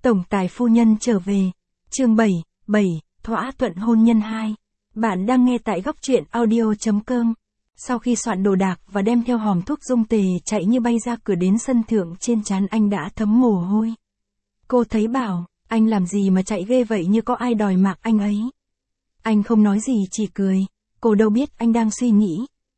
Tổng tài phu nhân trở về. Chương 7, thỏa thuận hôn nhân 2. Bạn đang nghe tại góc truyện audio.com. Sau khi soạn đồ đạc và đem theo hòm thuốc dung tề chạy như bay ra cửa đến sân thượng, trên trán anh đã thấm mồ hôi. Cô thấy bảo, anh làm gì mà chạy ghê vậy, như có ai đòi mạng anh ấy. Anh không nói gì, chỉ cười. Cô đâu biết anh đang suy nghĩ.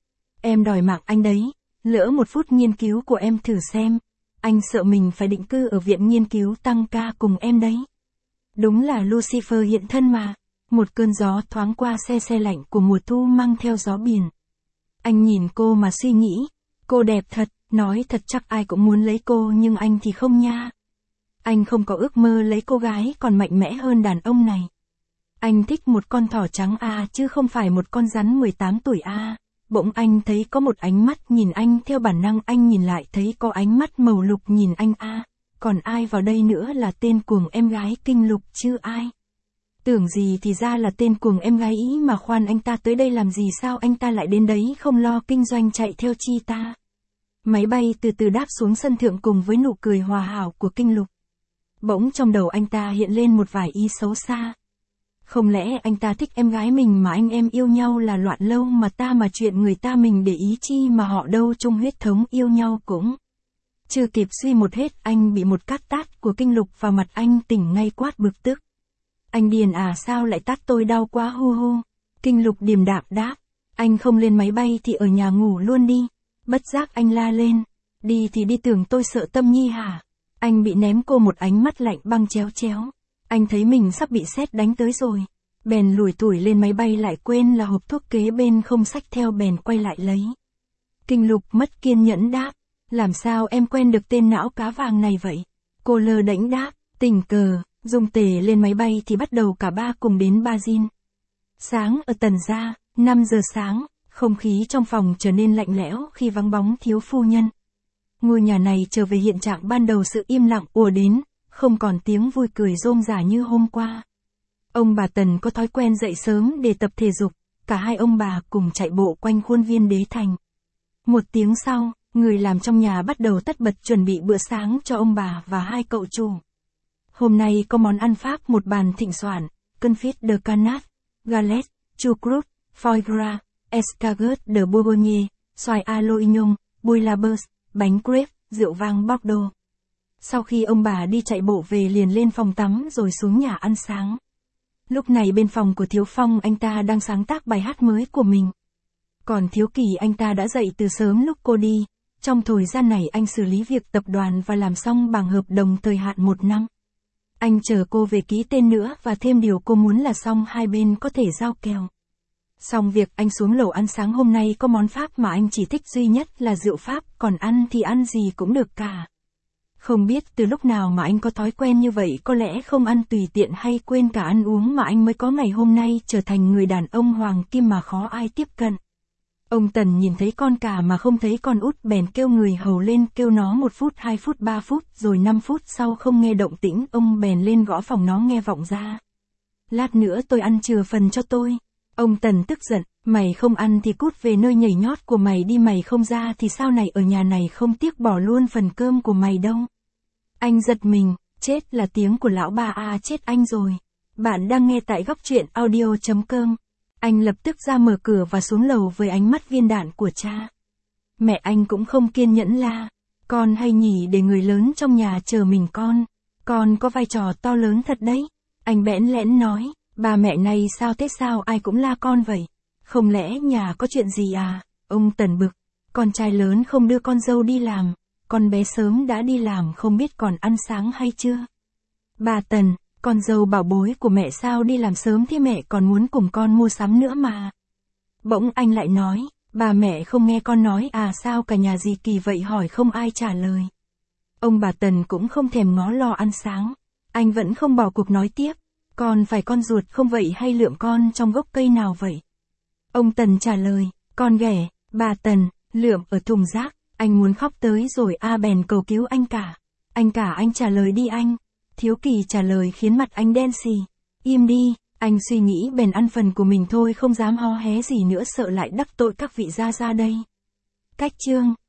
Em đòi mạng anh đấy, lỡ một phút nghiên cứu của em thử xem. Anh sợ mình phải định cư ở viện nghiên cứu tăng ca cùng em đấy. Đúng là Lucifer hiện thân mà. Một cơn gió thoáng qua, se lạnh của mùa thu mang theo gió biển. Anh nhìn cô mà suy nghĩ. Cô đẹp thật, nói thật chắc ai cũng muốn lấy cô, nhưng anh thì không nha. Anh không có ước mơ lấy cô gái còn mạnh mẽ hơn đàn ông này. Anh thích một con thỏ trắng chứ không phải một con rắn 18 tuổi Bỗng anh thấy có một ánh mắt nhìn anh, theo bản năng anh nhìn lại thấy có ánh mắt màu lục nhìn anh Còn ai vào đây nữa là tên cuồng em gái Kinh Lục chứ ai. Tưởng gì thì ra là tên cuồng em gái ý mà. Khoan, anh ta tới đây làm gì, sao anh ta lại đến đấy không lo kinh doanh chạy theo chi ta. Máy bay từ từ đáp xuống sân thượng cùng với nụ cười hòa hảo của Kinh Lục. Bỗng trong đầu anh ta hiện lên một vài ý xấu xa. Không lẽ anh ta thích em gái mình mà anh em yêu nhau là loạn lâu mà chuyện người ta mình để ý chi mà họ đâu chung huyết thống yêu nhau cũng. Chưa kịp suy một hết, anh bị một cát tát của Kinh Lục vào mặt, anh tỉnh ngay quát bực tức. Anh điền sao lại tát tôi, đau quá hu hu. Kinh Lục điềm đạm đáp. Anh không lên máy bay thì ở nhà ngủ luôn đi. Bất giác anh la lên. Đi thì đi, tưởng tôi sợ Tâm Nhi hả? Anh bị ném cô một ánh mắt lạnh băng chéo. Anh thấy mình sắp bị sét đánh tới rồi. Bèn lủi thủi lên máy bay, lại quên là hộp thuốc kế bên không xách theo, bèn quay lại lấy. Kinh Lục mất kiên nhẫn đáp. Làm sao em quen được tên não cá vàng này vậy? Cô lơ đễnh đáp. Tình cờ, dung tề lên máy bay thì bắt đầu cả ba cùng đến Brazil. Sáng ở Tần gia, 5 giờ sáng, không khí trong phòng trở nên lạnh lẽo khi vắng bóng thiếu phu nhân. Ngôi nhà này trở về hiện trạng ban đầu, sự im lặng ùa đến, không còn tiếng vui cười rôm rả như hôm qua. Ông bà Tần có thói quen dậy sớm để tập thể dục, cả hai ông bà cùng chạy bộ quanh khuôn viên Đế Thành. Một tiếng sau, người làm trong nhà bắt đầu tất bật chuẩn bị bữa sáng cho ông bà và hai cậu chủ. Hôm nay có món ăn Pháp một bàn thịnh soạn, confit de canard, galette, choucroute, foie gras, escargot de Bourgogne, xoài à l'oignon, bouillabaisse, bánh crepe, rượu vang Bordeaux. Sau khi ông bà đi chạy bộ về liền lên phòng tắm rồi xuống nhà ăn sáng. Lúc này bên phòng của Thiếu Phong, anh ta đang sáng tác bài hát mới của mình. Còn Thiếu Kỳ, anh ta đã dậy từ sớm lúc cô đi. Trong thời gian này anh xử lý việc tập đoàn và làm xong bằng hợp đồng thời hạn 1 năm. Anh chờ cô về ký tên nữa và thêm điều cô muốn là xong hai bên có thể giao kèo. Xong việc anh xuống lầu ăn sáng. Hôm nay có món Pháp mà anh chỉ thích duy nhất là rượu Pháp, còn ăn thì ăn gì cũng được cả. Không biết từ lúc nào mà anh có thói quen như vậy, có lẽ không ăn tùy tiện hay quên cả ăn uống mà anh mới có ngày hôm nay trở thành người đàn ông hoàng kim mà khó ai tiếp cận. Ông Tần nhìn thấy con cả mà không thấy con út, bèn kêu người hầu lên, kêu nó 1 phút, 2 phút, 3 phút, rồi 5 phút sau không nghe động tĩnh, ông bèn lên gõ phòng, nó nghe vọng ra. Lát nữa tôi ăn, chừa phần cho tôi. Ông Tần tức giận, mày không ăn thì cút về nơi nhảy nhót của mày đi, mày không ra thì sao này, ở nhà này không tiếc bỏ luôn phần cơm của mày đâu. Anh giật mình, chết, là tiếng của lão ba chết anh rồi. Bạn đang nghe tại góc truyện audio.com. Anh lập tức ra mở cửa và xuống lầu với ánh mắt viên đạn của cha. Mẹ anh cũng không kiên nhẫn la. Con hay nhỉ, để người lớn trong nhà chờ mình con có vai trò to lớn thật đấy. Anh bẽn lẽn nói, ba mẹ này sao thế, sao ai cũng la con vậy? Không lẽ nhà có chuyện gì à? Ông Tần bực, con trai lớn không đưa con dâu đi làm, con bé sớm đã đi làm không biết còn ăn sáng hay chưa? Bà Tần, con dâu bảo bối của mẹ sao đi làm sớm thế, mẹ còn muốn cùng con mua sắm nữa mà. Bỗng anh lại nói, bà mẹ không nghe con nói sao cả nhà gì kỳ vậy, hỏi không ai trả lời. Ông bà Tần cũng không thèm ngó lo ăn sáng. Anh vẫn không bỏ cuộc nói tiếp, con phải con ruột không vậy hay lượm con trong gốc cây nào vậy? Ông Tần trả lời, con ghẻ. Bà Tần, lượm ở thùng rác. Anh muốn khóc tới rồi bèn cầu cứu anh cả. Anh trả lời đi anh. Thiếu Kỳ trả lời khiến mặt anh đen xì. Im đi, anh suy nghĩ bèn ăn phần của mình thôi, không dám hó hé gì nữa, sợ lại đắc tội các vị gia đây. Cách chương